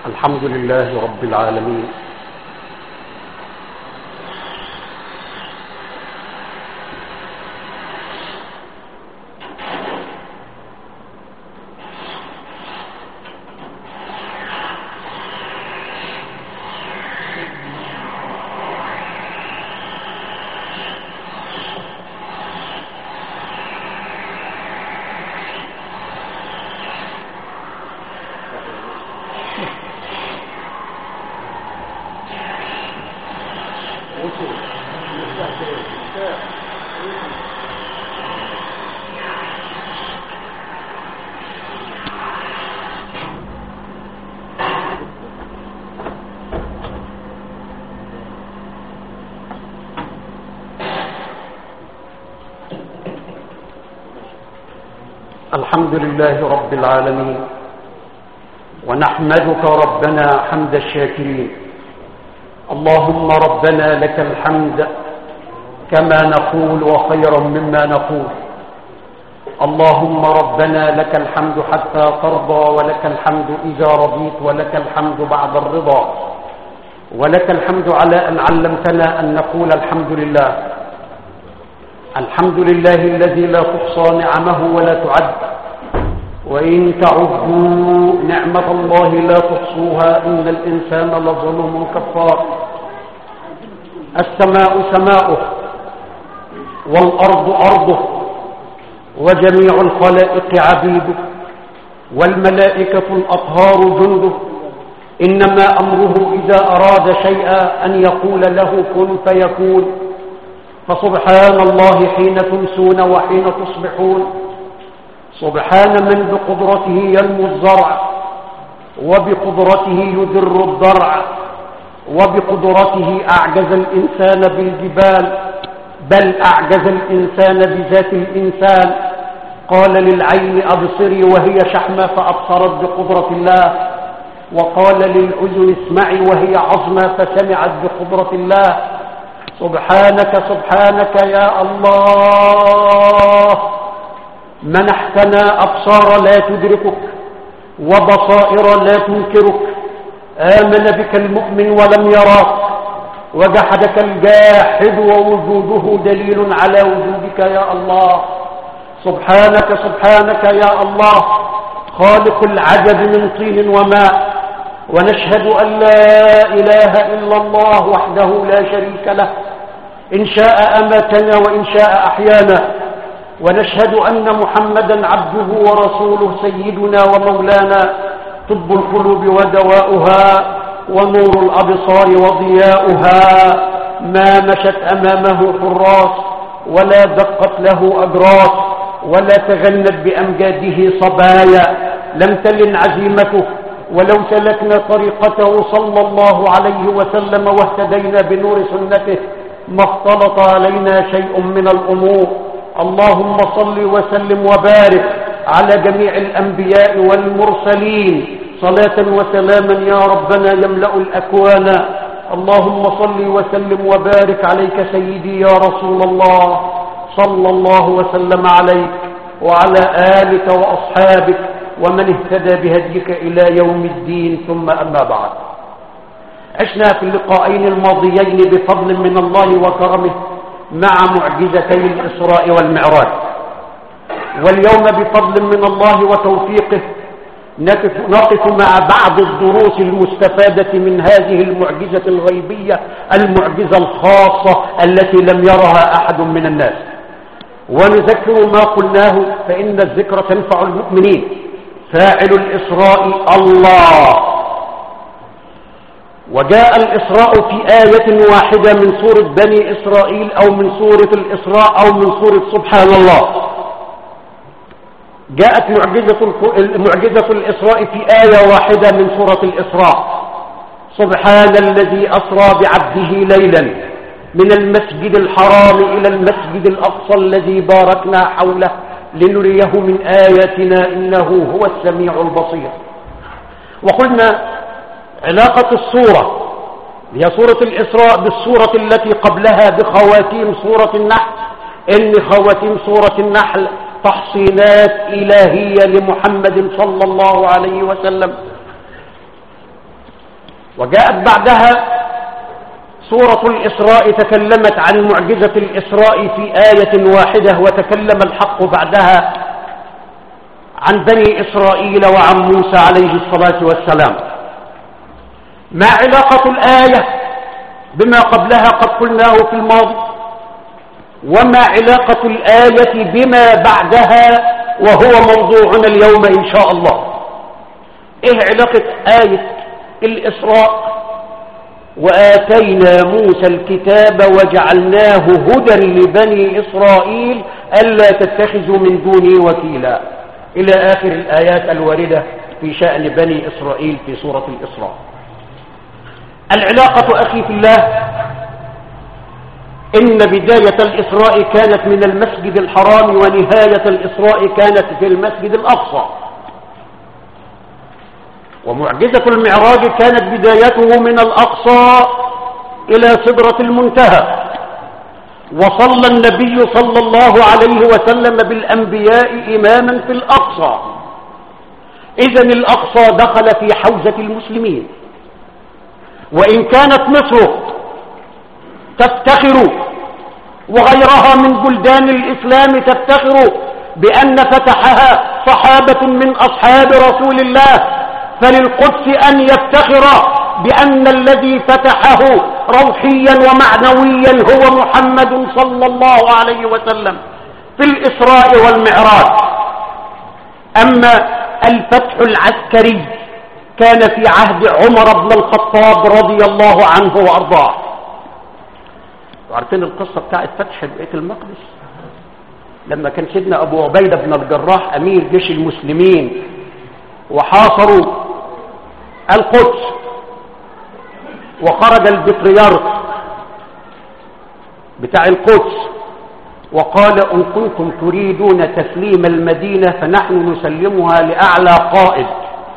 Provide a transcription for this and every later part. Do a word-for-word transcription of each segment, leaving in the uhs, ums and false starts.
الحمد لله رب العالمين. الحمد لله رب العالمين، ونحمدك ربنا حمد الشاكرين. اللهم ربنا لك الحمد كما نقول وخيرا مما نقول. اللهم ربنا لك الحمد حتى ترضى، ولك الحمد إذا رضيت، ولك الحمد بعد الرضا، ولك الحمد على أن علمتنا أن نقول الحمد لله. الحمد لله الذي لا تحصى نعمه ولا تعد، وإن تعدوا نعمة الله لا تحصوها، إن الإنسان لظلوم كفار. السماء سماؤه، والأرض أرضه، وجميع الخلائق عبيده، والملائكة الأطهار جنده. إنما أمره إذا أراد شيئا أن يقول له كن فيكون. فسبحان الله حين تمسون وحين تصبحون. سبحان من بقدرته ينمو الزرع، وبقدرته يدر الضرع، وبقدرته أعجز الإنسان بالجبال، بل أعجز الإنسان بذات الإنسان. قال للعين أبصري وهي شحمة فأبصرت بقدرة الله، وقال للأذن اسمعي وهي عظمة فسمعت بقدرة الله. سبحانك سبحانك يا الله، منحتنا أبصار لا تدركك، وبصائر لا تنكرك. آمن بك المؤمن ولم يراك، وجحدك الجاحد ووجوده دليل على وجودك يا الله. سبحانك سبحانك يا الله، خالق العجب من طين وماء. ونشهد أن لا إله إلا الله وحده لا شريك له، إن شاء أماتنا وإن شاء أحيانا. ونشهد أن محمدا عبده ورسوله سيدنا ومولانا، طب القلوب ودواؤها، ونور الأبصار وضياؤها. ما مشت أمامه حراس، ولا دقت له أجراس، ولا تغنت بأمجاده صبايا. لم تلن عزيمته، ولو سلكنا طريقته صلى الله عليه وسلم واهتدينا بنور سنته ما اختلط علينا شيء من الأمور. اللهم صل وسلم وبارك على جميع الأنبياء والمرسلين، صلاة وسلاما يا ربنا يملأ الأكوان. اللهم صل وسلم وبارك عليك سيدي يا رسول الله، صلى الله وسلم عليك وعلى آلك وأصحابك ومن اهتدى بهديك إلى يوم الدين. ثم أما بعد، عشنا في اللقاءين الماضيين بفضل من الله وكرمه مع معجزتي الإسراء والمعراج، واليوم بفضل من الله وتوفيقه نقف مع بعض الدروس المستفادة من هذه المعجزة الغيبية، المعجزة الخاصة التي لم يرها أحد من الناس. ونذكر ما قلناه، فإن الذكر تنفع المؤمنين. فاعل الإسراء الله، وجاء الإسراء في آية واحدة من سورة بني إسرائيل، أو من سورة الإسراء، أو من سورة سبحان الله. جاءت معجزة معجزة الإسراء في آية واحدة من سورة الإسراء. سبحان الذي أسرى بعبده ليلا من المسجد الحرام إلى المسجد الأقصى الذي باركنا حوله لنريه من آياتنا إنه هو السميع البصير. وقلنا علاقة السورة هي سورة الإسراء بالسورة التي قبلها بخواتيم سورة النحل، إن خواتيم سورة النحل تحصينات إلهية لمحمد صلى الله عليه وسلم. وجاءت بعدها سورة الإسراء تكلمت عن معجزة الإسراء في آية واحدة، وتكلم الحق بعدها عن بني إسرائيل وعن موسى عليه الصلاة والسلام. ما علاقة الآية بما قبلها قد قلناه في الماضي، وما علاقة الآية بما بعدها وهو موضوعنا اليوم إن شاء الله. إيه علاقة آية الإسراء وآتينا موسى الكتاب وجعلناه هدى لبني إسرائيل ألا تتخذوا من دوني وكيلا إلى آخر الآيات الواردة في شأن بني إسرائيل في سورة الإسراء؟ العلاقة أخي في الله إن بداية الإسراء كانت من المسجد الحرام، ونهاية الإسراء كانت في المسجد الأقصى. ومعجزة المعراج كانت بدايته من الأقصى إلى سدرة المنتهى، وصلى النبي صلى الله عليه وسلم بالأنبياء إماما في الأقصى. إذن الأقصى دخل في حوزة المسلمين. وإن كانت مصر تفتخر وغيرها من بلدان الإسلام تفتخر بأن فتحها صحابة من أصحاب رسول الله، فللقدس أن يفتخر بأن الذي فتحه روحيا ومعنويا هو محمد صلى الله عليه وسلم في الإسراء والمعراج. أما الفتح العسكري كان في عهد عمر بن الخطاب رضي الله عنه وأرضاه. وعارفين القصة بتاعت فتح بيت المقدس لما كان سيدنا أبو عبيدة بن الجراح أمير جيش المسلمين وحاصروا القدس، وخرج البطريرك بتاع القدس وقال إن كنتم تريدون تسليم المدينة فنحن نسلمها لأعلى قائد.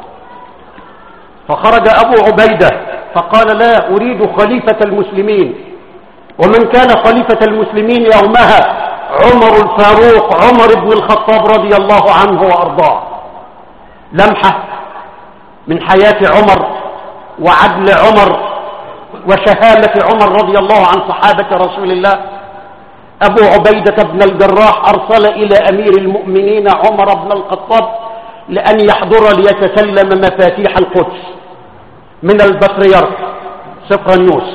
فخرج أبو عبيدة فقال لا أريد خليفة المسلمين، ومن كان خليفة المسلمين يومها عمر الفاروق عمر بن الخطاب رضي الله عنه وأرضاه. لمحة من حياة عمر وعدل عمر وشهامة عمر رضي الله عن صحابة رسول الله. أبو عبيدة بن الجراح أرسل إلى أمير المؤمنين عمر بن الخطاب لأن يحضر ليتسلم مفاتيح القدس من البطريرك سفرنيوس.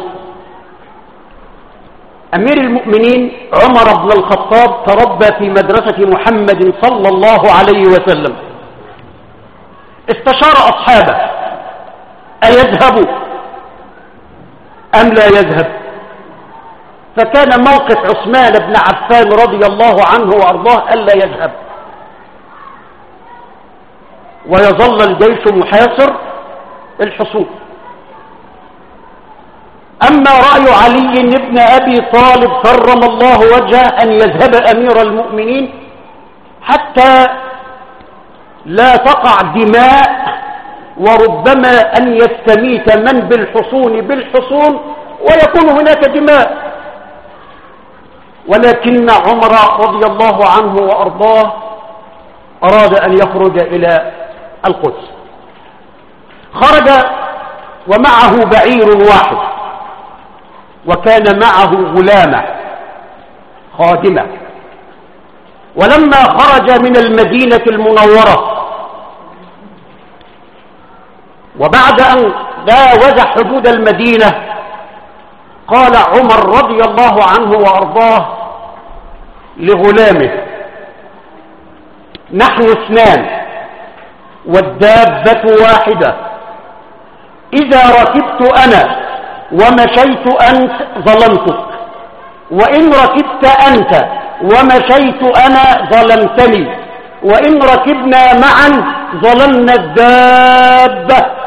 أمير المؤمنين عمر بن الخطاب تربى في مدرسة محمد صلى الله عليه وسلم. استشار أصحابه أيذهب أم لا يذهب؟ فكان موقف عثمان بن عفان رضي الله عنه وأرضاه ألا يذهب، ويظل الجيش محاصر الحصون. أما رأي علي بن أبي طالب كرم الله وجهه أن يذهب أمير المؤمنين حتى لا تقع دماء، وربما أن يستميت من بالحصون بالحصون ويكون هناك دماء. ولكن عمر رضي الله عنه وأرضاه أراد أن يخرج إلى القدس. خرج ومعه بعير واحد، وكان معه غلامة خادمة. ولما خرج من المدينة المنورة وبعد أن جاوز حدود المدينة قال عمر رضي الله عنه وأرضاه لغلامه نحن اثنان والدابة واحدة، إذا ركبت أنا ومشيت أنت ظلمتك، وإن ركبت أنت ومشيت أنا ظلمتني، وإن ركبنا معا ظلمنا الدابة.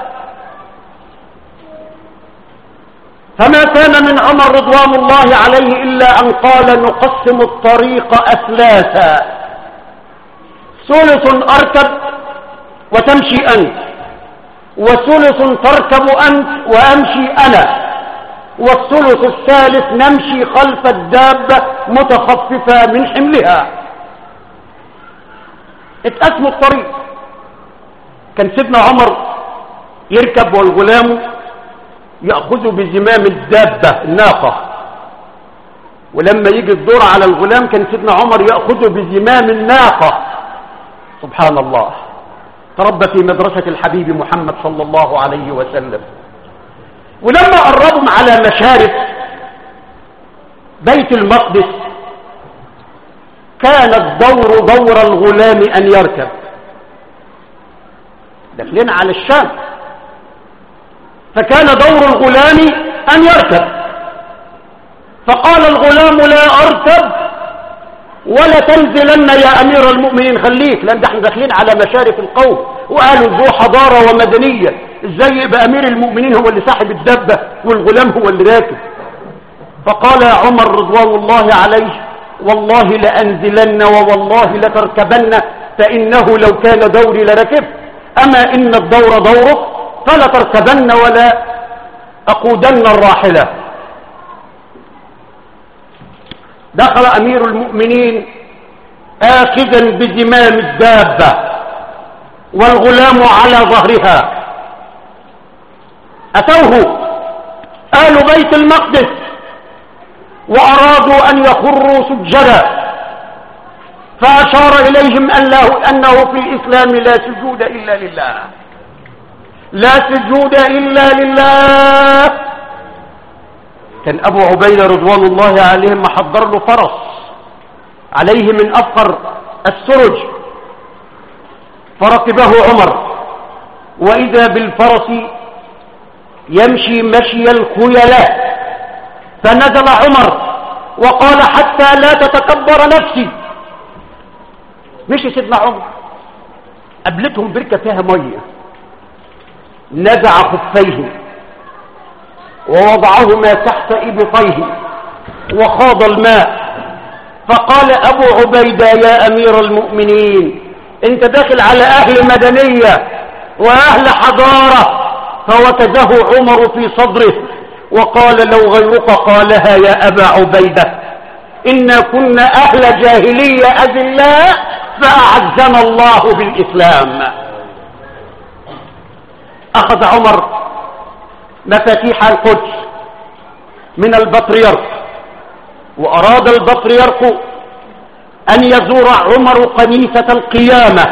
فما كان من عمر رضوان الله عليه إلا أن قال نقسم الطريق أثلاثا، ثلث أركب وتمشي أنت، وثلث تركب أنت وأمشي أنا، والثلث الثالث نمشي خلف الدابة متخففة من حملها. اتقسموا الطريق. كان سيدنا عمر يركب والغلام يأخذ بزمام الدابة الناقة، ولما يجي الدور على الغلام كان سيدنا عمر يأخذ بزمام الناقة. سبحان الله، تربى في مدرسة الحبيب محمد صلى الله عليه وسلم. ولما قربهم على مشارف بيت المقدس كان الدور دور الغلام أن يركب، داخلين على الشام، فكان دور الغلام أن يركب، فقال الغلام لا أركب ولا تنزلن يا أمير المؤمنين، خليك، لأن احنا داخلين على مشارف القوم وقالوا ذو حضارة ومدنية، ازاي يبقى أمير المؤمنين هو اللي صاحب الدبة والغلام هو اللي راكب؟ فقال يا عمر رضوان الله عليه والله لأنزلن ووالله لتركبن، فإنه لو كان دوري لركبت، أما إن الدور دورك فلا تركبن ولا أقودن الراحلة. دخل أمير المؤمنين آخذا بزمام الدابة والغلام على ظهرها. أتوه آل بيت المقدس وأرادوا أن يخروا سجدا، فأشار إليهم أنه في الإسلام لا سجود إلا لله، لا سجود إلا لله. كان أبو عبيدة رضوان الله عليه محضر له فرس عليه من أفخر السرج، فركبه عمر، وإذا بالفرس يمشي مشي الخيلاء، فنزل عمر وقال حتى لا تتكبر نفسي. مشي سيدنا عمر، قابلتهم بركة فيها مية، نزع خفيه ووضعهما تحت إبطيه وخاض الماء، فقال أبو عبيدة يا أمير المؤمنين انت داخل على أهل مدنية وأهل حضارة. فوكزه عمر في صدره وقال لو غيرك قالها يا أبا عبيدة، إنا كنا أهل جاهلية أذلاء فأعزنا الله بالإسلام. أخذ عمر مفاتيح القدس من البطريرك، وأراد البطريرك أن يزور عمر كنيسة القيامة،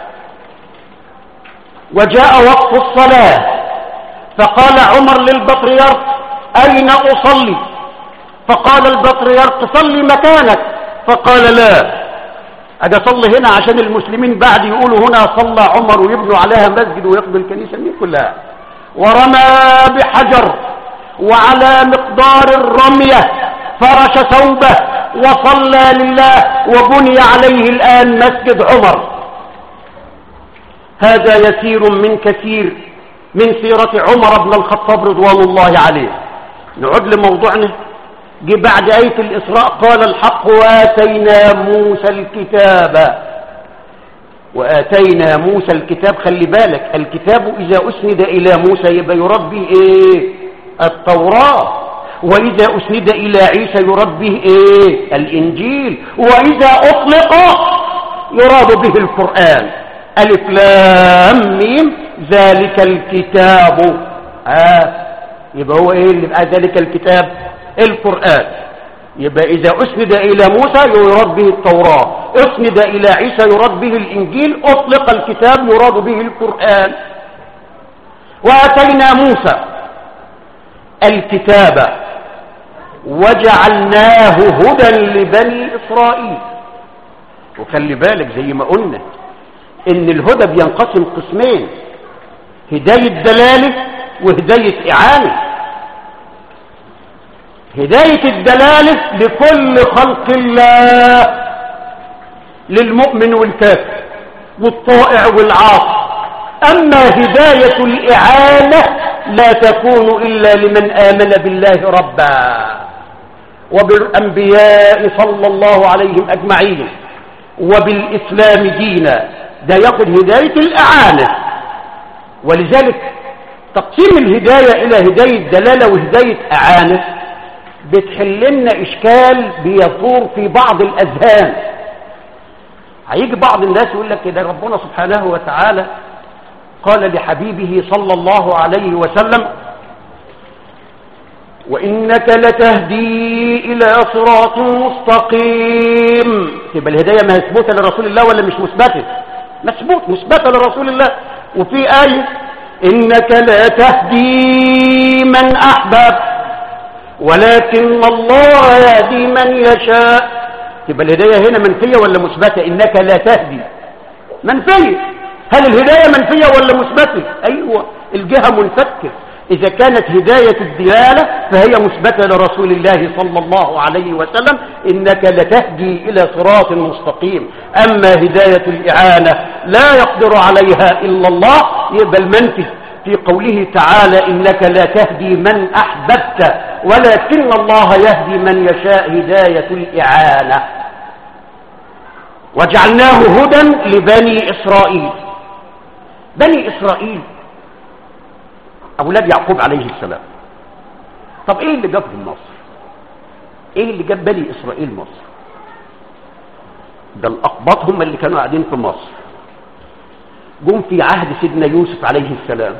وجاء وقت الصلاة، فقال عمر للبطريرك أين أصلي؟ فقال البطريرك صلي مكانك، فقال لا، أجي أصلي هنا عشان المسلمين بعد يقولوا هنا صلى عمر ويبنوا عليها مسجد ويقبل الكنيسة دي كلها. ورمى بحجر وعلى مقدار الرمية فرش ثوبه وصلى لله، وبني عليه الآن مسجد عمر. هذا يسير من كثير من سيرة عمر بن الخطاب رضوان الله عليه. نعود لموضوعنا. جي بعد آية الإسراء قال الحق وآتينا موسى الكتاب، وآتينا موسى الكتاب. خلي بالك الكتاب إذا أسند إلى موسى يبقى يراد به إيه؟ التوراة، وإذا أسند إلى عيسى يراد به إيه؟ الإنجيل، وإذا أطلق يراد به القرآن. ألف لام ميم ذلك الكتاب. آه يبقى هو إيه اللي بقى ذلك الكتاب؟ القرآن. يبقى إذا أسند إلى موسى يراد به التوراة، أسند إلى عيسى يراد به الإنجيل، أطلق الكتاب يراد به القرآن. وآتينا موسى الكتاب وجعلناه هدى لبني إسرائيل. وخلي بالك زي ما قلنا إن الهدى بينقسم قسمين، هداية دلالة وهداية إعانة. هداية الدلالة لكل خلق الله، للمؤمن والكافر والطائع والعاصي. أما هداية الإعانة لا تكون إلا لمن آمن بالله ربا وبالأنبياء صلى الله عليهم أجمعين وبالإسلام دينا، ده يأخذ هداية الإعانة. ولذلك تقسيم الهداية إلى هداية دلالة وهداية إعانة بتحل لنا إشكال بيثور في بعض الأذهان. هيجي بعض الناس يقول لك كده ربنا سبحانه وتعالى قال لحبيبه صلى الله عليه وسلم وإنك لتهدي إلى صراط مستقيم. تبقى الهداية مثبوتة لرسول الله ولا مش مثبتة؟ مثبوت مثبتة لرسول الله. وفي آية إنك لا تهدي من أحبب ولكن الله يهدي من يشاء. تبقى الهداية هنا منفية ولا مثبتة؟ إنك لا تهدي منفية. هل الهداية منفية ولا مثبتة؟ أيوة، الجهة منفكة. إذا كانت هداية الدلالة فهي مثبتة لرسول الله صلى الله عليه وسلم، إنك لتهدي إلى صراط مستقيم. أما هداية الإعانة لا يقدر عليها إلا الله، يبقى المنفي في قوله تعالى إنك لا تهدي من أحببت ولكن الله يهدي من يشاء هداية الإعانة. وجعلناه هدى لبني إسرائيل. بني إسرائيل أولاد يعقوب عليه السلام. طب إيه اللي جابهم مصر؟ إيه اللي جاب بني إسرائيل مصر؟ ده الأقباط هم اللي كانوا قاعدين في مصر، جم في عهد سيدنا يوسف عليه السلام.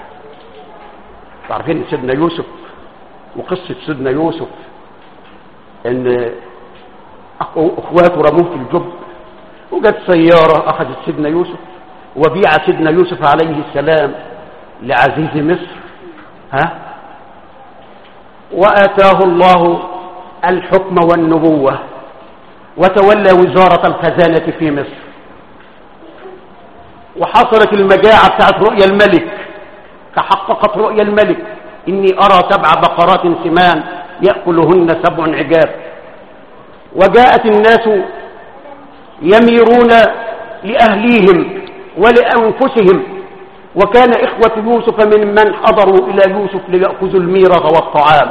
تعرفين سيدنا يوسف وقصة سيدنا يوسف إن أخواته رموه في الجب، وجت سيارة أخذت سيدنا يوسف وبيع سيدنا يوسف عليه السلام لعزيز مصر، ها، وآتاه الله الحكم والنبوة وتولى وزارة الخزانة في مصر. وحصلت المجاعة بتاعت رؤيا الملك، تحققت رؤيا الملك إني أرى سبع بقرات سمان يأكلهن سبع عجاف. وجاءت الناس يميرون لأهليهم ولأنفسهم، وكان إخوة يوسف من من حضروا إلى يوسف ليأخذوا الميراث والطعام،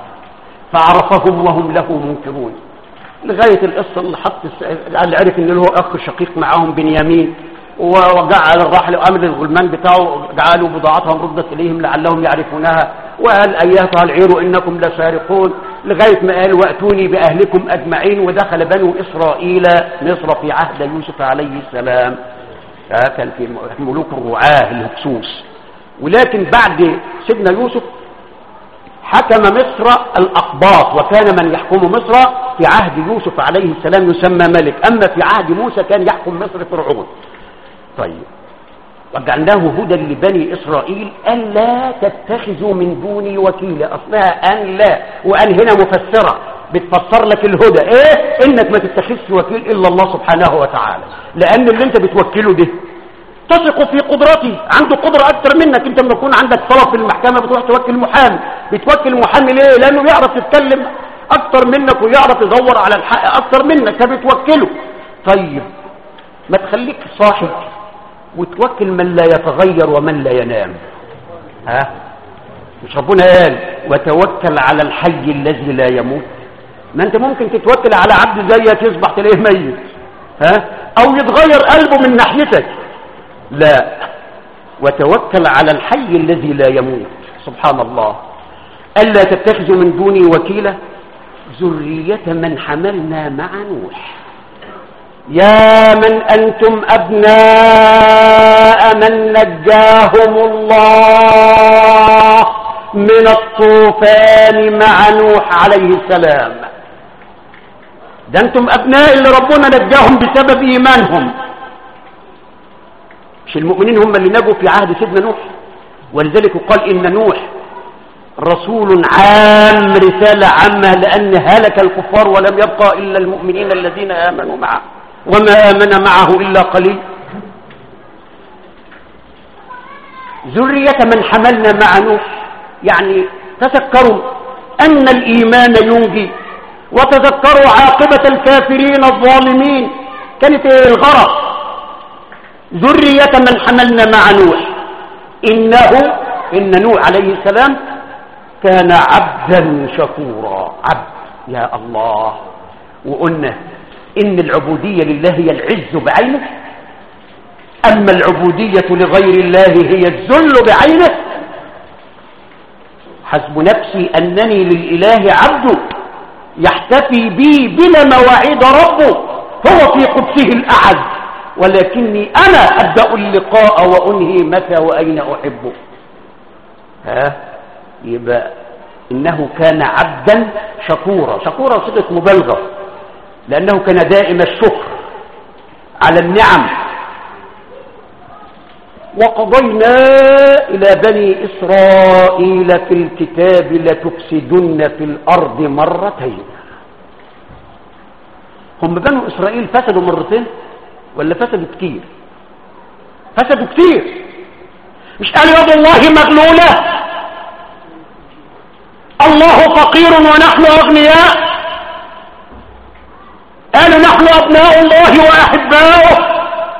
فعرفهم وهم له منكرون. لغاية القصة اللي حط اللي عرف إن له أخ شقيق معهم بنيامين، وجعل الراحل وأمر الغلمان بتاعه جعلوا بضاعتهم ردت إليهم لعلهم يعرفونها، وقال أيها العير إنكم لسارقون، لغاية ما قال وأتوني بأهلكم أجمعين. ودخل بنو إسرائيل مصر في عهد يوسف عليه السلام، كان في ملوك الرعاة الهكسوس. ولكن بعد سيدنا يوسف حكم مصر الأقباط، وكان من يحكم مصر في عهد يوسف عليه السلام يسمى ملك، أما في عهد موسى كان يحكم مصر فرعون. طيب، وجعلناه هدى لبني إسرائيل ألا تتخذوا من دوني وكيلا. أصلها أن لا، وأن هنا مفسرة بتفسر لك الهدى إيه؟ إنك ما تتخذش وكيل إلا الله سبحانه وتعالى، لأن اللي أنت بتوكله ده تثق في قدرته، عنده قدرة أكتر منك. أنت لما يكون عندك طلب في المحكمة بتروح توكل محامي، بتوكل محامي ليه؟ لأنه يعرف يتكلم أكتر منك ويعرف يدور على الحق أكتر منك، فبتوكله. طيب، ما تخليك صاحب وتوكل من لا يتغير ومن لا ينام، ها؟ مش ربنا قال وتوكل على الحي الذي لا يموت؟ ما انت ممكن تتوكل على عبد زيك يصبح تلاقيه ميت، ها، او يتغير قلبه من ناحيتك. لا، وتوكل على الحي الذي لا يموت. سبحان الله. ألا تتخذوا من دوني وكيلا ذرية من حملنا مع نوح. يا من أنتم أبناء من نجاهم الله من الطوفان مع نوح عليه السلام. ده أنتم أبناء اللي ربنا نجاهم بسبب إيمانهم. مش المؤمنين هم اللي نجوا في عهد سيدنا نوح؟ ولذلك قال إن نوح رسول عام، رسالة عامة، لأن هلك الكفار ولم يبقى إلا المؤمنين الذين آمنوا معه، وما آمن معه إلا قليل. ذرية من حملنا مع نوح، يعني تذكروا أن الإيمان ينجي، وتذكروا عاقبة الكافرين الظالمين كانت الغرق. ذرية من حملنا مع نوح إنه إن نوح عليه السلام كان عبدا شكورا. عبد، يا الله. وقلنا إن العبودية لله هي العز بعينه، أما العبودية لغير الله هي الذل بعينه. حسب نفسي أنني للإله عبد يحتفي بي بلا مواعيد ربه، هو في قدسه الأعز، ولكني أنا أبدأ اللقاء وأنهي متى وأين أحبه. ها، يبقى إنه كان عبدا شكورا. شكورا صيغة مبالغة، لأنه كان دائم الشكر على النعم. وقضينا إلى بني إسرائيل في الكتاب لتفسدن في الأرض مرتين. هم بنو إسرائيل فسدوا مرتين ولا فسدوا كتير؟ فسدوا كتير. مش قال يد الله مغلولة، الله فقير ونحن أغنياء؟ قالوا نحن أبناء الله وأحباؤه.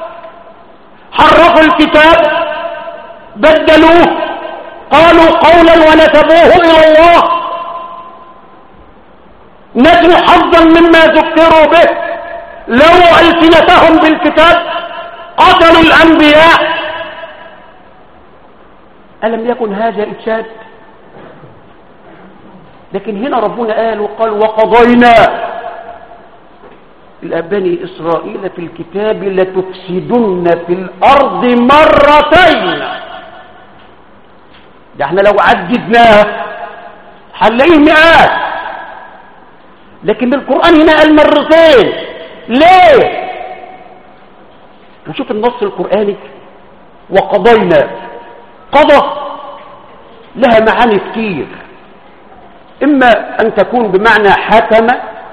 حرفوا الكتاب، بدلوه، قالوا قولا ونسبوه إلى الله، نسوا حظا مما ذكروا به، لووا ألسنتهم بالكتاب، قتلوا الأنبياء. ألم يكن هذا إفساد؟ لكن هنا ربنا قال وقال وقضينا إلى بني إسرائيل في الكتاب لتفسدن في الأرض مرتين. ده احنا لو عددناه هنلاقيه مئات، لكن القرآن هنا قال مرتين. ليه؟ نشوف النص القرآني. وقضينا، قضى لها معاني كتير، إما أن تكون بمعنى حكم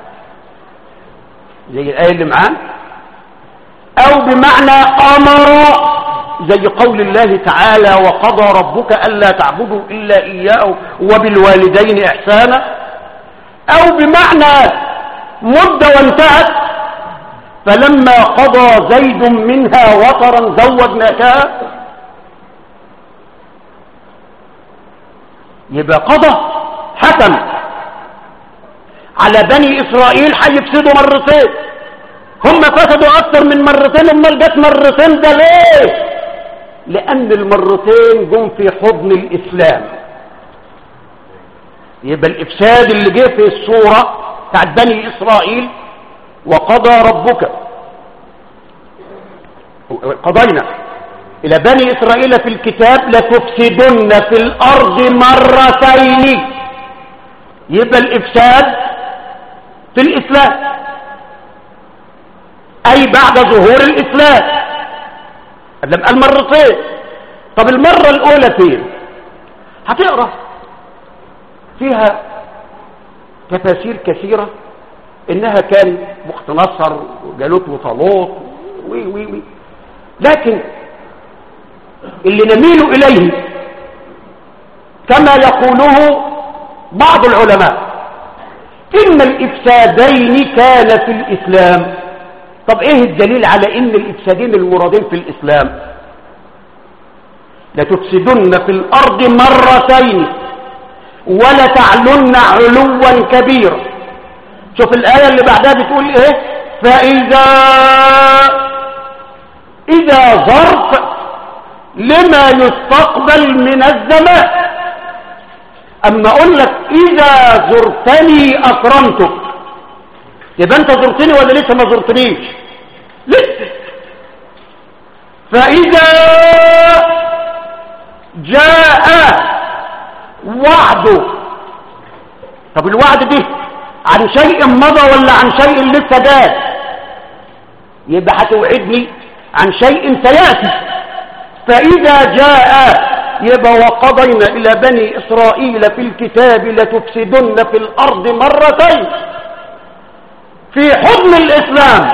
زي الآية اللي معانا، أو بمعنى أمر زي قول الله تعالى وقضى ربك ألا تعبدوا إلا إياه وبالوالدين إحسانا، أو بمعنى مدة وانتهت فلما قضى زيد منها وطرا زوجناكها. يبقى قضى حكم على بني إسرائيل هيفسدوا مرتين. هم فسدوا أكثر من مرتين، امال جت مرتين ده ليه؟ لأن المرتين جم في حضن الإسلام. يبقى الإفساد اللي جه في الصورة بتاعت بني إسرائيل وقضى ربك، قضينا إلى بني إسرائيل في الكتاب لتفسدن في الأرض مرتين. يبقى الإفساد في الإسلام، أي بعد ظهور الإسلام. لما قال مرتين، طب المرة الأولى فين؟ هتقرأ فيها تفاسير كثيرة، إنها كان بخت نصر وجالوت وطالوت وي وي وي لكن اللي نميل إليه كما يقوله بعض العلماء إن الإفسادين كان في الإسلام. طب إيه الدليل على إن الإفسادين المرادين في الإسلام؟ لتفسدن في الأرض مرتين ولتعلن علوا كبيرا. شوف الآية اللي بعدها بتقول إيه؟ فإذا إذا ظرف لما يستقبل من الزمان. أما أقول لك إذا زرتني أكرمتك، يبقى أنت زرتني ولا لسه ما زرتنيش؟ لسه. فإذا جاء وعده، طب الوعد ده عن شيء مضى ولا عن شيء لسه جاء؟ يبقى هتوعدني عن شيء سيأتي. فإذا جاء يبقى وقضينا إلى بني إسرائيل في الكتاب لتفسدن في الأرض مرتين في حضن الإسلام.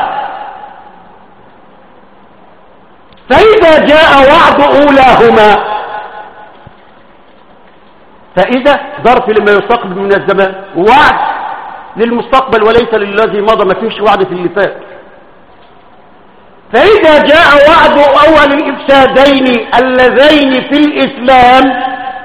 فإذا جاء وعد أولاهما، فإذا ظرف لما يستقبل من الزمان، وعد للمستقبل وليس للذي مضى، ما فيش وعد في اللي فات. فإذا جاء وعد أول الإفسادين اللذين في الإسلام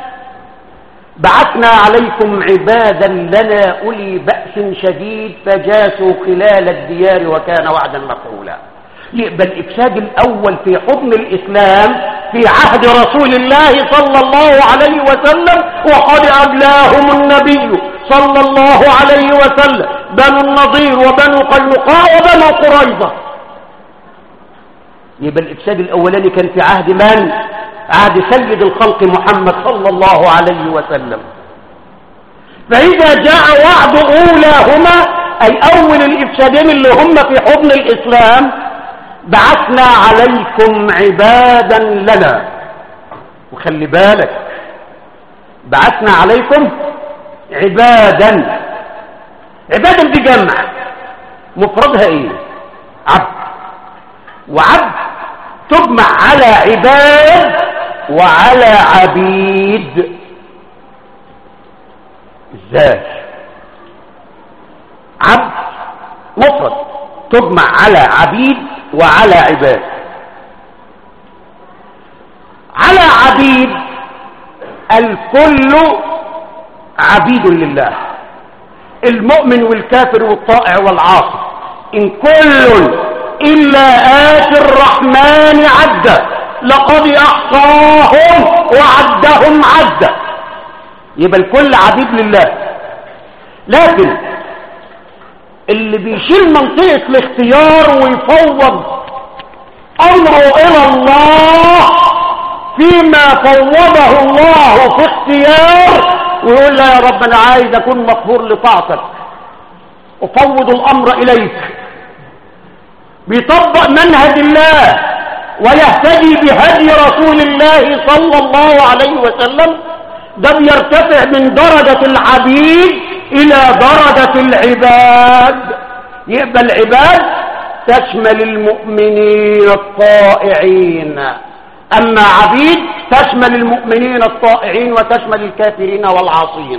بعثنا عليكم عبادا لنا أولي بأس شديد فجاسوا خلال الديار وكان وعدا مفعولا. يبقى الإفساد الأول في حضن الإسلام في عهد رسول الله صلى الله عليه وسلم، وقد أبلاهم النبي صلى الله عليه وسلم بنو النضير وبنو قينقاع وبنو قريظة. يبقى الإفساد الأولاني كان في عهد من؟ عهد سيد الخلق محمد صلى الله عليه وسلم. فإذا جاء وعد أولاهما أي أول الإفسادين اللي هم في حضن الإسلام بعثنا عليكم عبادا لنا. وخلي بالك بعثنا عليكم عبادا، عبادا دي جمع، مفردها ايه؟ عبد. وعبد تجمع على عباد وعلى عبيد. ازاي؟ عبد مفرد تجمع على عبيد وعلى عباد. على عبيد الكل عبيد لله، المؤمن والكافر والطائع والعاصي، إن كل إلا آتي الرحمن عدا لقد أحصاهم وعدهم عدا. يبقى الكل عبيد لله. لكن اللي بيشيل منطقة الاختيار ويفوض أمره إلى الله فيما فوضه الله في اختيار ويقول لا يا رب أنا عايز أكون مقهور لطاعتك أفوض الأمر إليك، بيطبق منهج الله ويهتدي بهدي رسول الله صلى الله عليه وسلم، ده بيرتفع من درجة العبيد إلى درجة العباد. يبقى العباد تشمل المؤمنين الطائعين، أما عبيد تشمل المؤمنين الطائعين وتشمل الكافرين والعاصين.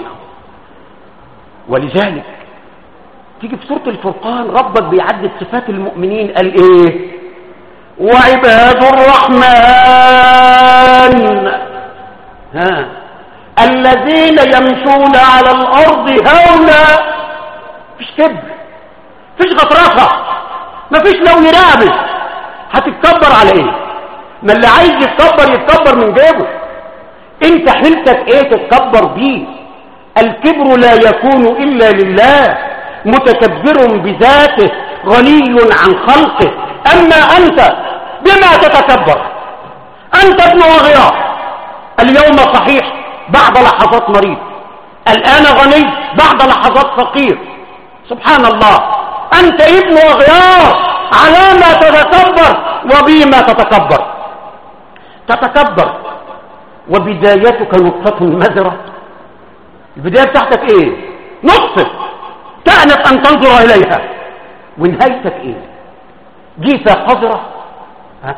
ولذلك تيجي في سورة الفرقان ربك بيعدد صفات المؤمنين قال ايه؟ وعباد الرحمن ها الذين يمشون على الأرض هونا. مفيش كبر، مفيش غطرسة، مفيش لون رابس. هتتكبر على ايه؟ ما اللي عايز يتكبر يتكبر من جيبه. انت حيلتك ايه تتكبر بيه؟ الكبر لا يكون الا لله، متكبر بذاته غني عن خلقه. اما انت بما تتكبر؟ انت ابن وغيرة، اليوم صحيح بعد لحظات مريض، الان غني بعد لحظات فقير. سبحان الله، انت ابن وغيار. على ما تتكبر وبما تتكبر؟ تتكبر وبدايتك نطفة مذرة. البداية بتاعتك ايه؟ نطفة تأنف ان تنظر اليها. ونهايتك ايه؟ جيفة قذرة. ها؟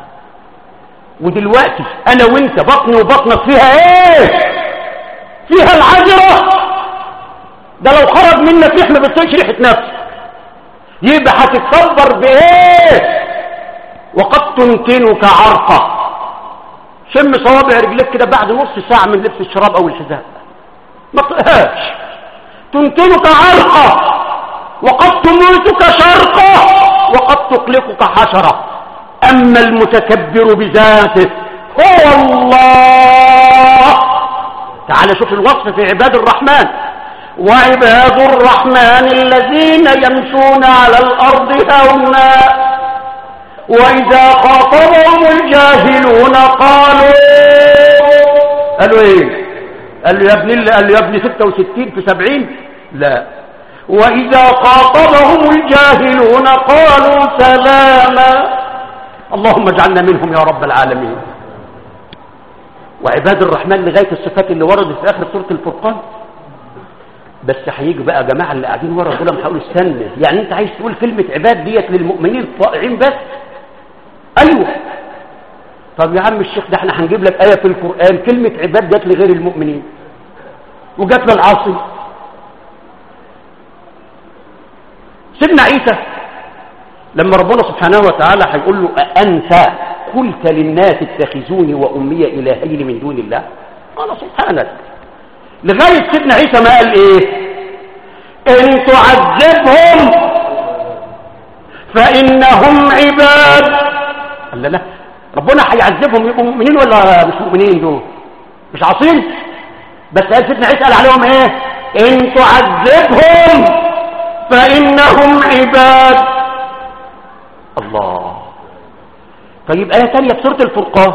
ودلوقتي انا وانت بطني وبطنك فيها ايه؟ فيها العذرة. ده لو خرج منك احنا بتطيش ريحة نفسك. يبقى هتتكبر بايه؟ وقد تنتنك عرقة. شم صوابع رجلك كده بعد نص ساعة من لبس الشراب او الحذاء، ما تطقهاش. تنتنك عرقة وقد تميتك شرقة وقد تقلقك حشرة. اما المتكبر بذاته هو الله. تعال شوف الوصف في عباد الرحمن. وعباد الرحمن الذين يمشون على الارض هونا واذا خاطبهم الجاهلون قالوا قالوا ايه؟ قال له يا ابن قال له يا ابن ستة وستين في سبعين. لا، واذا خاطبهم الجاهلون قالوا سلاما. اللهم اجعلنا منهم يا رب العالمين. وعباد الرحمن لغايه الصفات اللي وردت في اخر سوره الفرقان. بس هيجي بقى يا جماعه اللي قاعدين ورا دول هيقولوا استنى، يعني انت عايز تقول كلمه عباد ديت للمؤمنين الطائعين بس؟ ايوه. طب يا عم الشيخ ده احنا هنجيب لك ايه في القران كلمه عباد جت لغير المؤمنين وجت للعاصي. سيدنا عيسى لما ربنا سبحانه وتعالى هيقول له أأنت قلت للناس اتخذوني وأمي إلهين من دون الله؟ قال سبحانك. لغاية سيدنا عيسى ما قال ايه؟ ان تعذبهم فإنهم عباد. قال لا، ربنا هيعذبهم يبقوا مؤمنين ولا مش مؤمنين؟ دول مش عاصين. بس قال سيدنا عيسى قال عليهم ايه؟ ان تعذبهم فإنهم عباد. الله. طيب آية تانية في سورة الفرقان.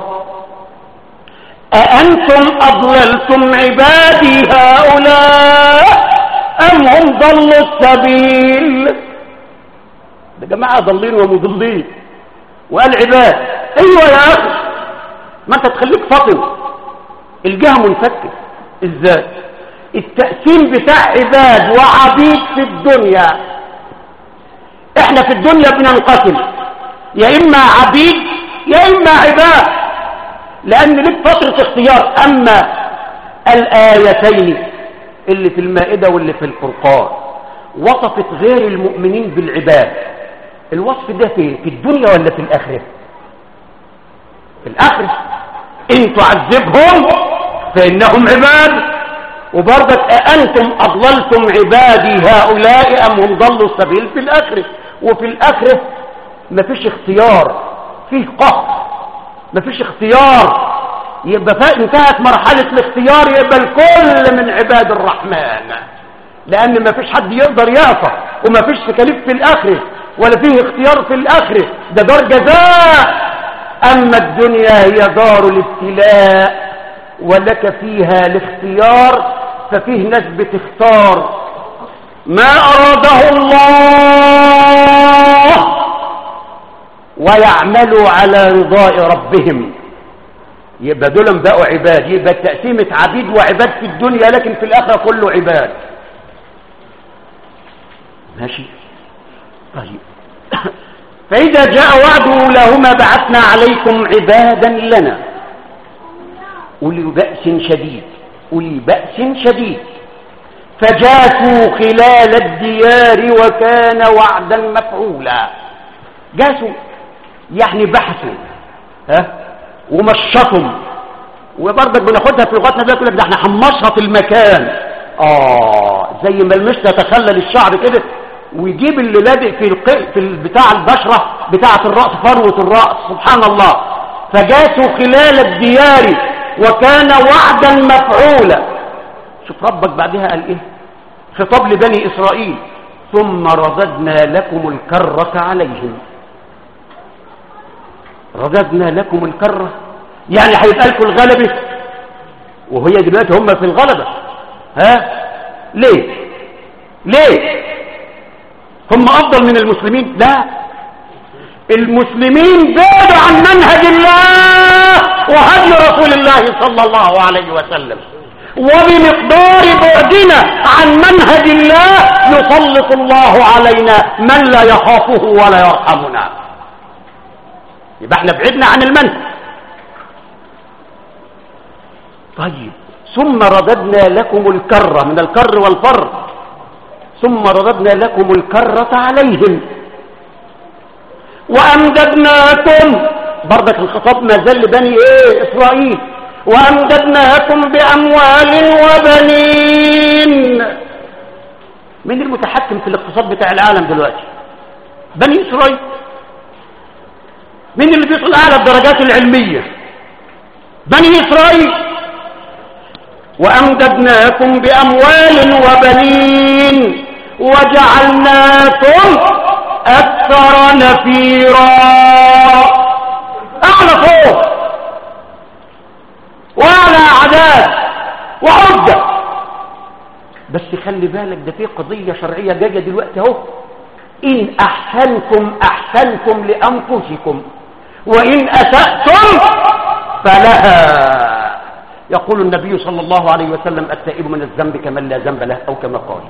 أأنتم أضللتم عبادي هؤلاء أم هم ضلوا السبيل. ده جماعة ضالين ومضلين، وقال عباد. ايوه يا اخي، ما انت تخليك فاطم، الجهة منفكة. ازاي؟ التقسيم بتاع عباد وعبيد في الدنيا، احنا في الدنيا بننقسم يا اما عبيد يا اما عباد، لان لك فترة اختيار. اما الايتين اللي في المائدة واللي في الفرقان وصفت غير المؤمنين بالعباد، الوصف ده فين؟ في الدنيا ولا في الاخرة؟ في الاخرة. ان تعذبهم فانهم عباد. وبرضك أأنتم أضللتم عبادي هؤلاء أم هم ضلوا السبيل؟ في الآخرة. وفي الآخرة مفيش اختيار، فيه قهر، مفيش اختيار. يبقى انتهت مرحلة الاختيار، يبقى الكل من عباد الرحمن، لأن مفيش حد يقدر يعصى، ومفيش تكاليف في الآخرة ولا فيه اختيار في الآخرة، ده دار جزاء. أما الدنيا هي دار الابتلاء ولك فيها الاختيار، ففيه ناس بتختار ما أراده الله ويعملوا على رضاء ربهم، يبقى دول بقوا عباد. يبقى تقسيمة عبيد وعباد في الدنيا، لكن في الآخرة كله عباد. ماشي طيب. فإذا جاء وعد أولاهما بعثنا عليكم عبادا لنا أولي بأس شديد، أولي بأس شديد فجاسوا خلال الديار وكان وعدا مفعولا. جاسوا يعني بحثوا، ها، ومشطوا. وبرضك بناخدها في لغتنا ده، يقول لك ده احنا هنمشط المكان. اه زي ما المشط يتخلل الشعر كده ويجيب اللي لادق في الق... في بتاع البشره بتاعه الراس، فروه الراس، سبحان الله. فجاسوا خلال الديار وكان وعدا مفعولا. شوف ربك بعدها قال ايه؟ خطاب لبني اسرائيل: ثم رددنا لكم الكرة عليهم. رددنا لكم الكرة يعني هيبقى لكم الغلبة، وهي دلوقتي هم في الغلبة. ها ليه؟ ليه هم افضل من المسلمين؟ لا، المسلمين بعدوا عن منهج الله وهدي رسول الله صلى الله عليه وسلم، وبمقدار بعدنا عن منهج الله يسلط الله علينا من لا يخافه ولا يرحمنا. يبقى احنا بعدنا عن المنهج. طيب، ثم رددنا لكم الكرة، من الكر والفر، ثم رددنا لكم الكرة عليهم وأمددناكم. برضك الخطاب ما زال لبني ايه إسرائيل: وأمددناكم بأموال وبنين. مين المتحكم في الاقتصاد بتاع العالم دلوقتي؟ بني إسرائيل. مين اللي بيصل أعلى الدرجات العلمية؟ بني إسرائيل. وأمددناكم بأموال وبنين وجعلناكم أكثر نفيرا. أعلى فوق وأعلى أعداد وعدة. بس خلي بالك، ده في قضية شرعية جاية دلوقتي اهو: إن أحسنتم أحسنتم لأنفسكم وإن أسأتم فلها. يقول النبي صلى الله عليه وسلم: التائب من الذنب كمن لا ذنب له، أو كما قال.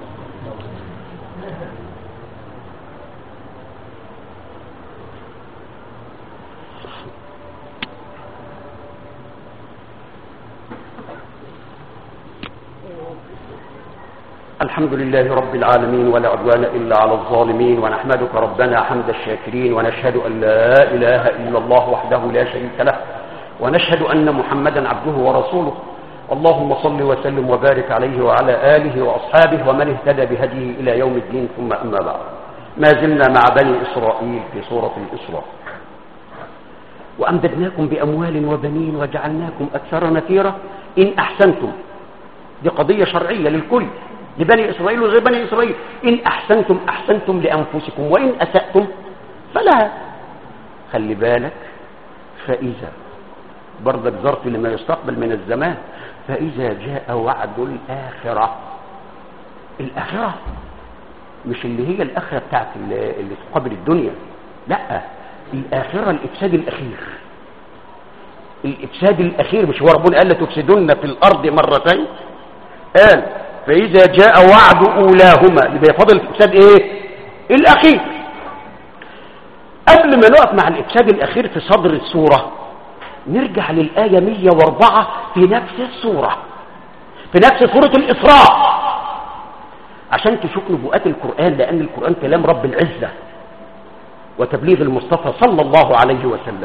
الحمد لله رب العالمين، ولا عدوان إلا على الظالمين، ونحمدك ربنا حمد الشاكرين، ونشهد أن لا إله إلا الله وحده لا شريك له، ونشهد أن محمدا عبده ورسوله. اللهم صل وسلم وبارك عليه وعلى آله وأصحابه ومن اهتدى بهديه إلى يوم الدين. ثم أما بعد، ما زلنا مع بني إسرائيل في سورة الإسراء. وأمددناكم بأموال وبنين وجعلناكم أكثر نفيرا إن أحسنتم. دي قضية شرعية للكل، لبني إسرائيل وغير بني إسرائيل. إن أحسنتم أحسنتم لأنفسكم وإن أسأتم فلها. خلي بالك، فإذا برضك ظرف لما يستقبل من الزمان: فإذا جاء وعد الآخرة. الآخرة مش اللي هي الآخرة بتاعت اللي تقابل الدنيا، لا، الآخرة الإفساد الأخير. الإفساد الأخير، مش هو ربنا قال لتفسدن في الأرض مرتين؟ قال فإذا جاء وعد أولاهما، يبقى فضل الإفساد إيه؟ الأخير. قبل ما نقف مع الإفساد الأخير في صدر السورة، نرجع للآية مية وأربعة في نفس السورة، في نفس سورة الإسراء، عشان تشوف نبوءات القرآن، لأن القرآن كلام رب العزة وتبليغ المصطفى صلى الله عليه وسلم.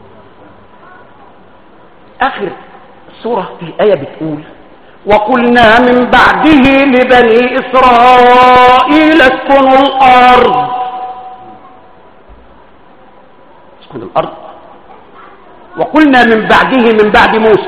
آخر السورة في آية بتقول وقلنا من بعده لبني إسرائيل اسكنوا الأرض. اسكنوا الأرض. وقلنا من بعده، من بعد موسى،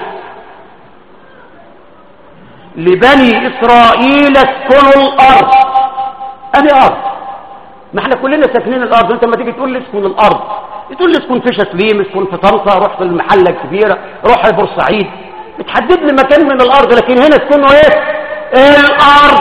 لبني إسرائيل اسكنوا الأرض. أدي أرض، ما احنا كلنا ساكنين الأرض. انت ما تيجي تقول لي اسكن الأرض، تقول لي اسكن في شسليم، اسكن في طنطا، روح في المحلة الكبيرة، روح في بورسعيد، بتحدد لي مكان من الأرض. لكن هنا اسكنوا ايه؟ الأرض.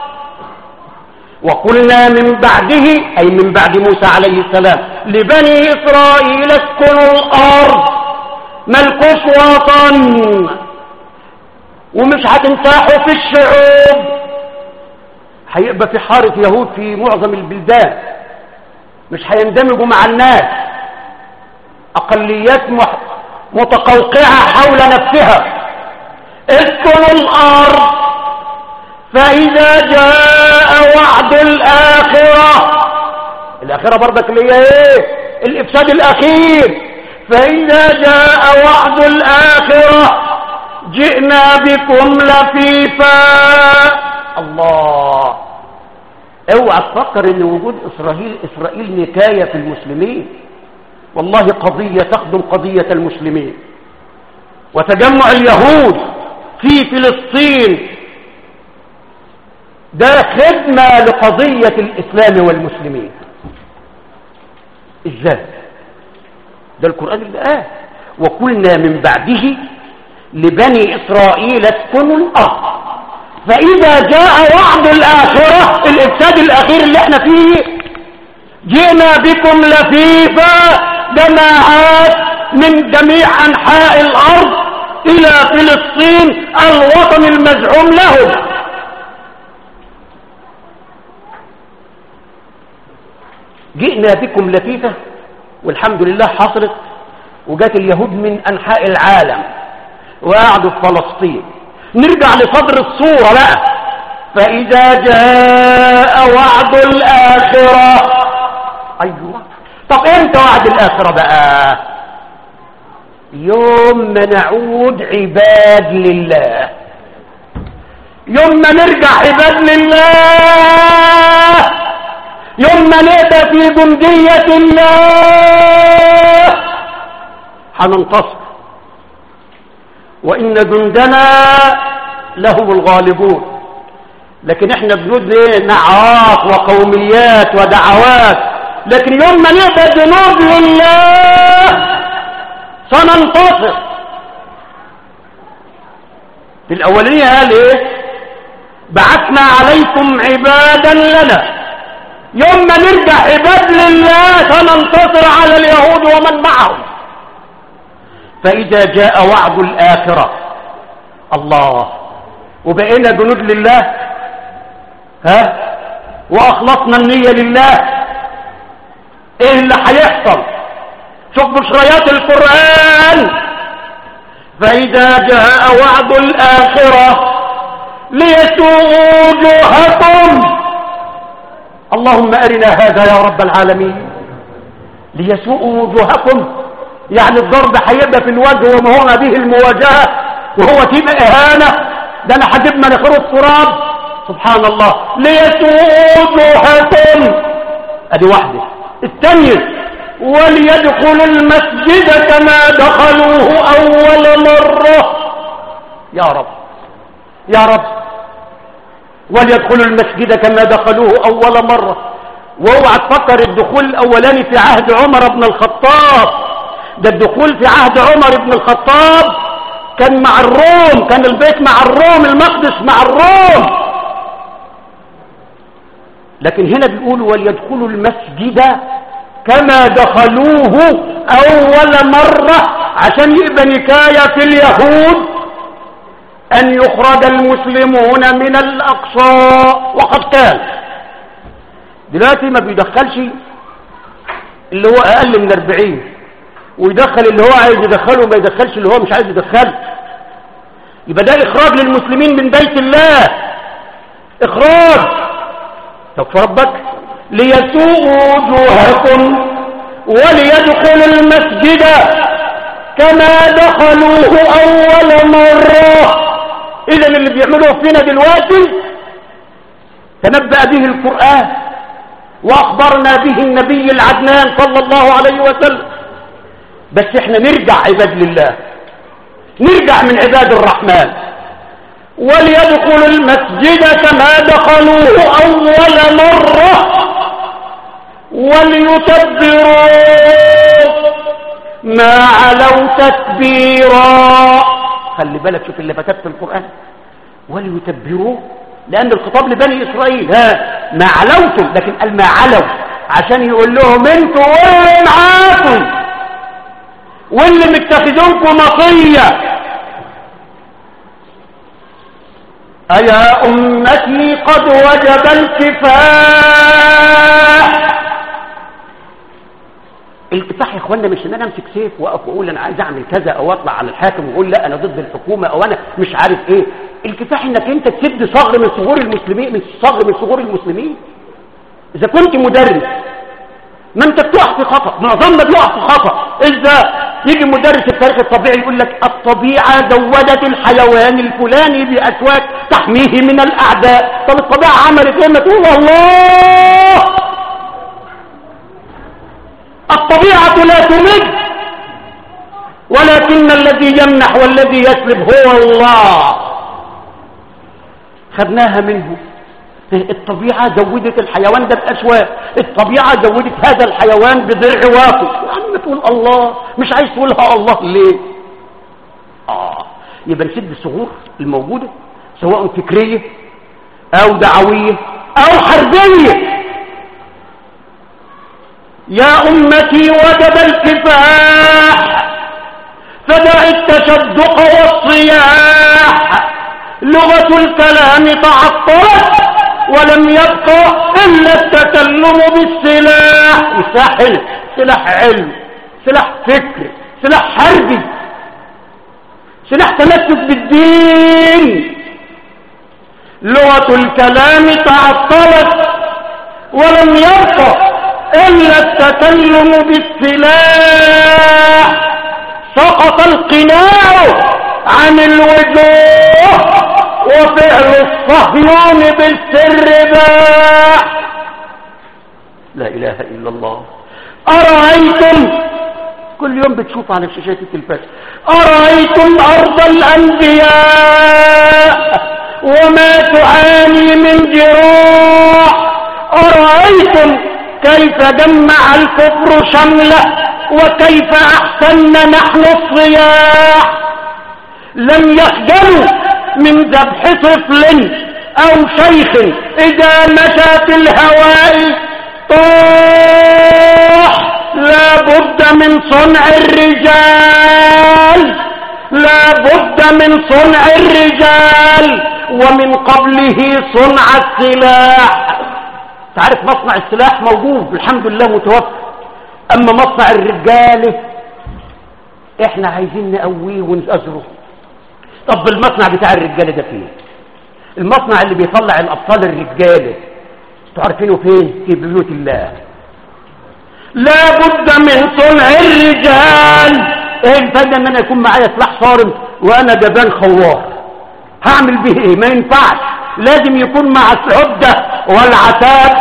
وقلنا من بعده، أي من بعد موسى عليه السلام، لبني إسرائيل اسكنوا الأرض، ملكوش وطن ومش هتنساحوا في الشعوب. هيبقى في حارة يهود في معظم البلدان، مش هيندمجوا مع الناس، أقليات متقوقعة حول نفسها. اسكنوا الأرض فإذا جاء وعد الآخرة، الآخرة برضك اللي هي ايه؟ الإفساد الأخير. فإذا جاء وعد الآخرة جئنا بكم لفيفا. الله، اوعى تفكر ان وجود اسرائيل اسرائيل نكاية في المسلمين، والله قضية تخدم قضية المسلمين. وتجمع اليهود في فلسطين ده خدمة لقضية الإسلام والمسلمين. ازاي؟ ده القرآن اللي قال وقلنا من بعده لبني إسرائيل اسكنوا الأرض فإذا جاء وعد الآخرة، الإفساد الأخير اللي احنا فيه، جئنا بكم لفيفا، جماعات من جميع أنحاء الأرض إلى فلسطين الوطن المزعوم لهم. جئنا بكم لفيفا، والحمد لله حصلت، وجات اليهود من أنحاء العالم وقعدوا في فلسطين. نرجع لصدر الصورة بقى، فإذا جاء وعد الآخرة. أيوة، طب امتى وعد الآخرة بقى؟ يوم ما نعود عباد لله، يوم ما نرجع عباد لله، يوم ما نبقى في جندية الله هننتصر، وإن جندنا لهم الغالبون. لكن احنا جنود ايه؟ نعاق وقوميات ودعوات. لكن يوم ما نبقى جنود لله سننتصر. في الأولية قال ايه؟ بعثنا عليكم عبادا لنا. يوم ما نرجع عباد لله سننتصر على اليهود ومن معهم. فإذا جاء وعد الآخرة، الله، وبقينا جنود لله، ها، وأخلصنا النية لله، ايه اللي هيحصل؟ شوف بشريات القرآن. فإذا جاء وعد الآخرة ليسوءوا وجوهكم. اللهم أرنا هذا يا رب العالمين. ليسوءوا وجوهكم، يعني الضرب هيبقى في الوجه وما هو به المواجهة، وهو تبقى إهانة. ده أنا هجيب مناخير التراب، سبحان الله. ليسوءوا وجوهكم، أدي واحدة. الثانية وليدخلوا المسجد كما دخلوه أول مرة. يا رب يا رب، وليدخلوا المسجد كما دخلوه أول مرة. واوعى تفكر الدخول الأولاني في عهد عمر بن الخطاب، ده الدخول في عهد عمر بن الخطاب كان مع الروم، كان البيت مع الروم، المقدس مع الروم. لكن هنا بيقول وليدخلوا المسجد كما دخلوه أول مرة، عشان يبقى نكاية في اليهود أن يخرج المسلمون من الأقصى، وقد كان. دلوقتي ما بيدخلش اللي هو أقل من أربعين، ويدخل اللي هو عايز يدخله وما يدخلش اللي هو مش عايز يدخله. يبقى ده إخراج للمسلمين من بيت الله، إخراج. تكفى ربك ليسوءوا وجوهكم وليدخلوا المسجد كما دخلوه أول مرة. إذا اللي بيعملوه فينا دلوقتي تنبأ به القرآن وأخبرنا به النبي العدنان صلى الله عليه وسلم. بس احنا نرجع عباد لله، نرجع من عباد الرحمن. وليدخلوا المسجد كما دخلوه أول مرة وليتبروا ما علوا تتبيرا. خلي بالك، شوف اللي فتت في القرآن، وليتبروا، لأن الخطاب لبني إسرائيل، ها ما علوتم، لكن قال ما علوا عشان يقول لهم انتوا واللي معاكم واللي متخذونكم مطية. أيا أمتي قد وجب الكفاح. الكفاح يا اخوانا مش ان انا امسك سيف واقف واقول انا عايز اعمل كذا، او اطلع على الحاكم واقول لا انا ضد الحكومه، او انا مش عارف ايه. الكفاح انك انت تسد ثغر من ثغور المسلمين، من ثغر من ثغور المسلمين. اذا كنت مدرس ما انت بتقع في خطا، معظمنا بيقع في خطا. اذا يجي مدرس التاريخ الطبيعي يقول لك الطبيعه زودت الحيوان الفلاني باسواك تحميه من الاعداء. طب الطبيعه عملت ايه؟ ما تقول الله. الطبيعه لا تمد، ولكن الذي يمنح والذي يسلب هو الله. خدناها منه. الطبيعة زودت الحيوان ده بأسواق، الطبيعة زودت هذا الحيوان بضرع واقف. يا عم تقول الله، مش عايز تقولها الله ليه؟ آه يبقى نسد الثغور الموجودة سواء فكرية أو دعوية أو حربية. يا أمتي وجب الكفاح، فدع التشدق والصياح. لغة الكلام تعطلت ولم يبقى إلا التكلم بالسلاح. السلاح هنا سلاح علم، سلاح فكر، سلاح حربي، سلاح تمسك بالدين. لغة الكلام تعطلت ولم يبقى إلا التكلم بالسلاح. سقط القناع عن الوجوه وفعل الصهيون بالسر باع. لا إله إلا الله. أرأيتم، كل يوم بتشوف على شاشات التلفاز، أرأيتم أرض الأنبياء وما تعاني من جراح. أرأيتم كيف جمع الكفر شمله وكيف أحسن نحن الصياح. لم يخجلوا من ذبح طفل أو شيخ إذا مشى في الهواء طاح. لا بد من صنع الرجال، لا بد من صنع الرجال، ومن قبله صنع السلاح. تعرف مصنع السلاح موجود الحمد لله متوفر، أما مصنع الرجال احنا عايزين نقويه ونأزره. طب المصنع بتاع الرجال ده فين؟ المصنع اللي بيطلع الأبطال الرجال تعرفينه فين؟ في بيوت الله. لا بد من صنع الرجال. ايه الفايدة ان انا يكون معايا سلاح صارم وانا جبان خوار؟ هعمل به ايه؟ ما ينفعش. لازم يكون مع العدة والعتاد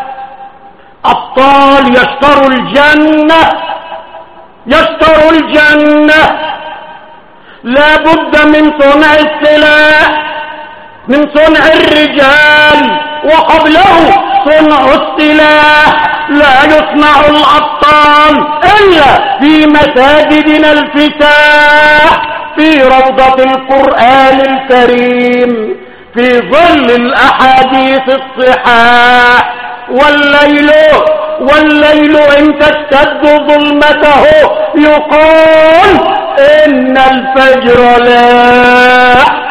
ابطال يشتروا الجنة، يشتروا الجنة. لا بد من صنع السلاح، من صنع الرجال، وقبله صنع السلاح. لا يصنع الأبطال إلا في مساجدنا الفتاح، في روضة القرآن الكريم، في ظل الأحاديث الصحاح، والليل والليل إن تشتد ظلمته يقال إن الفجر لاح.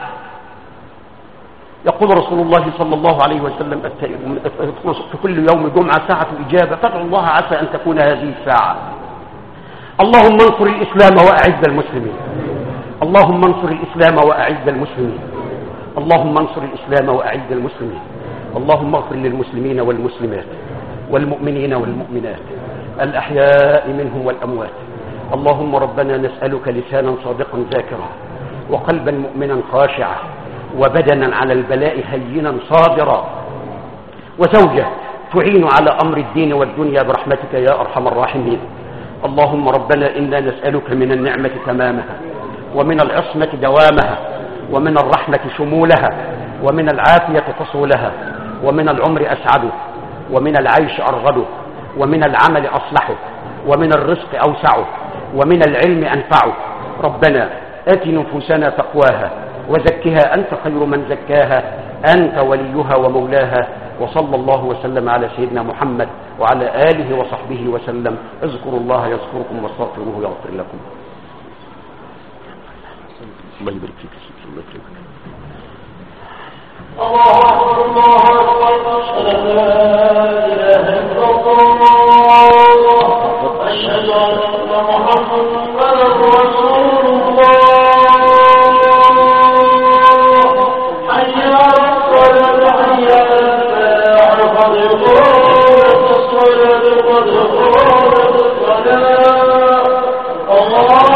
يقول رسول الله صلى الله عليه وسلم في كل يوم جمعة ساعة إجابة، فادعوا الله عسى أن تكون هذه الساعة. اللهم انصر الإسلام وأعز المسلمين، اللهم انصر الإسلام وأعز المسلمين، اللهم انصر الإسلام وأعز المسلمين، اللهم اغفر للمسلمين والمسلمات والمؤمنين والمؤمنات الأحياء منهم والأموات. اللهم ربنا نسألك لسانا صادقا ذاكرا، وقلبا مؤمنا خاشعا، وبدنا على البلاء هينا صابرا، وزوجة تعين على أمر الدين والدنيا برحمتك يا أرحم الراحمين. اللهم ربنا إنا نسألك من النعمة تمامها، ومن العصمة دوامها، ومن الرحمة شمولها، ومن العافية تصولها، ومن العمر أسعده، ومن العيش أرغده، ومن العمل أصلحه، ومن الرزق أوسعه، ومن العلم أنفعه. ربنا آت نفوسنا تقواها وزكها أنت خير من زكاها، أنت وليها ومولاها. وصلى الله وسلم على سيدنا محمد وعلى آله وصحبه وسلم. اذكروا الله يذكركم واستغفروه يغفر لكم. الله يبارك فيك. الله يكرمك. الله أكبر الله أكبر. أشهد أن لا إله إلا الله وأشهد أن محمدا رسول الله. حي على الصلاة حي على الفلاح قد قامت الصلاة قد قامت الصلاة. الله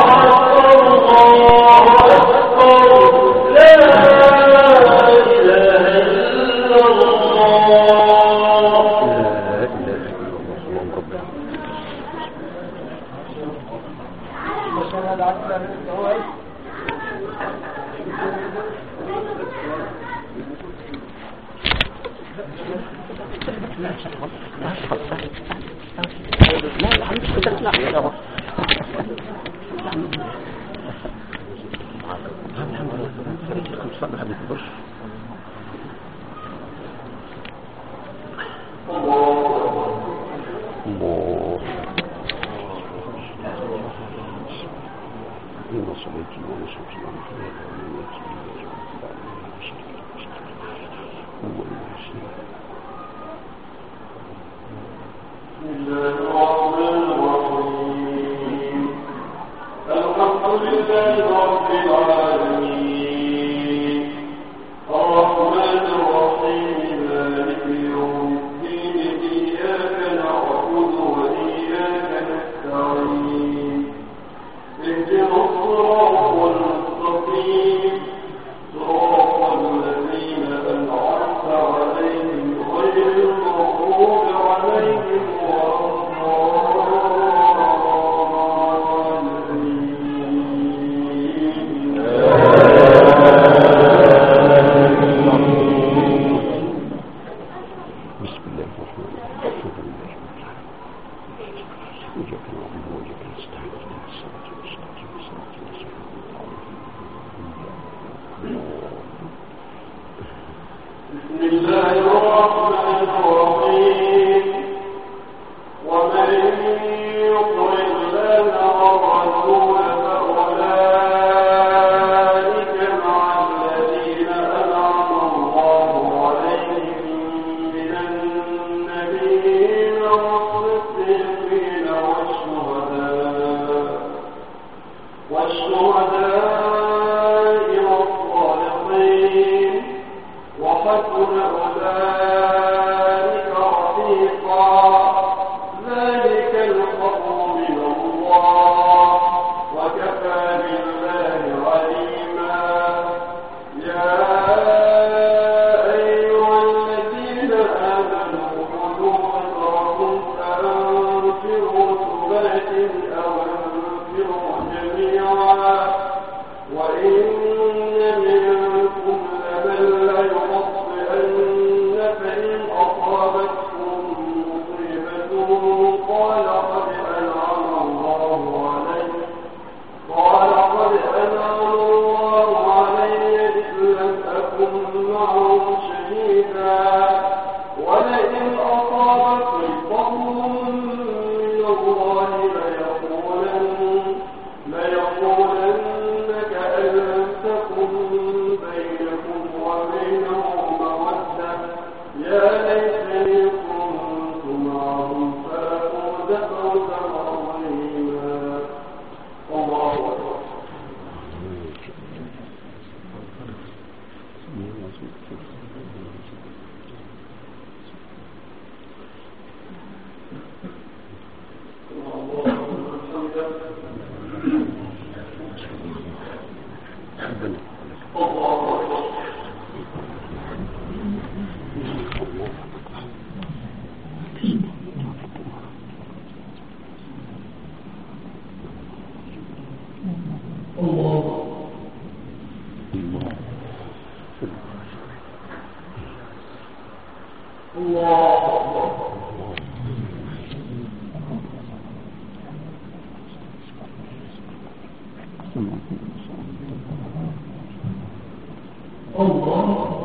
أكبر الله أكبر. لا وحسن أولئك الله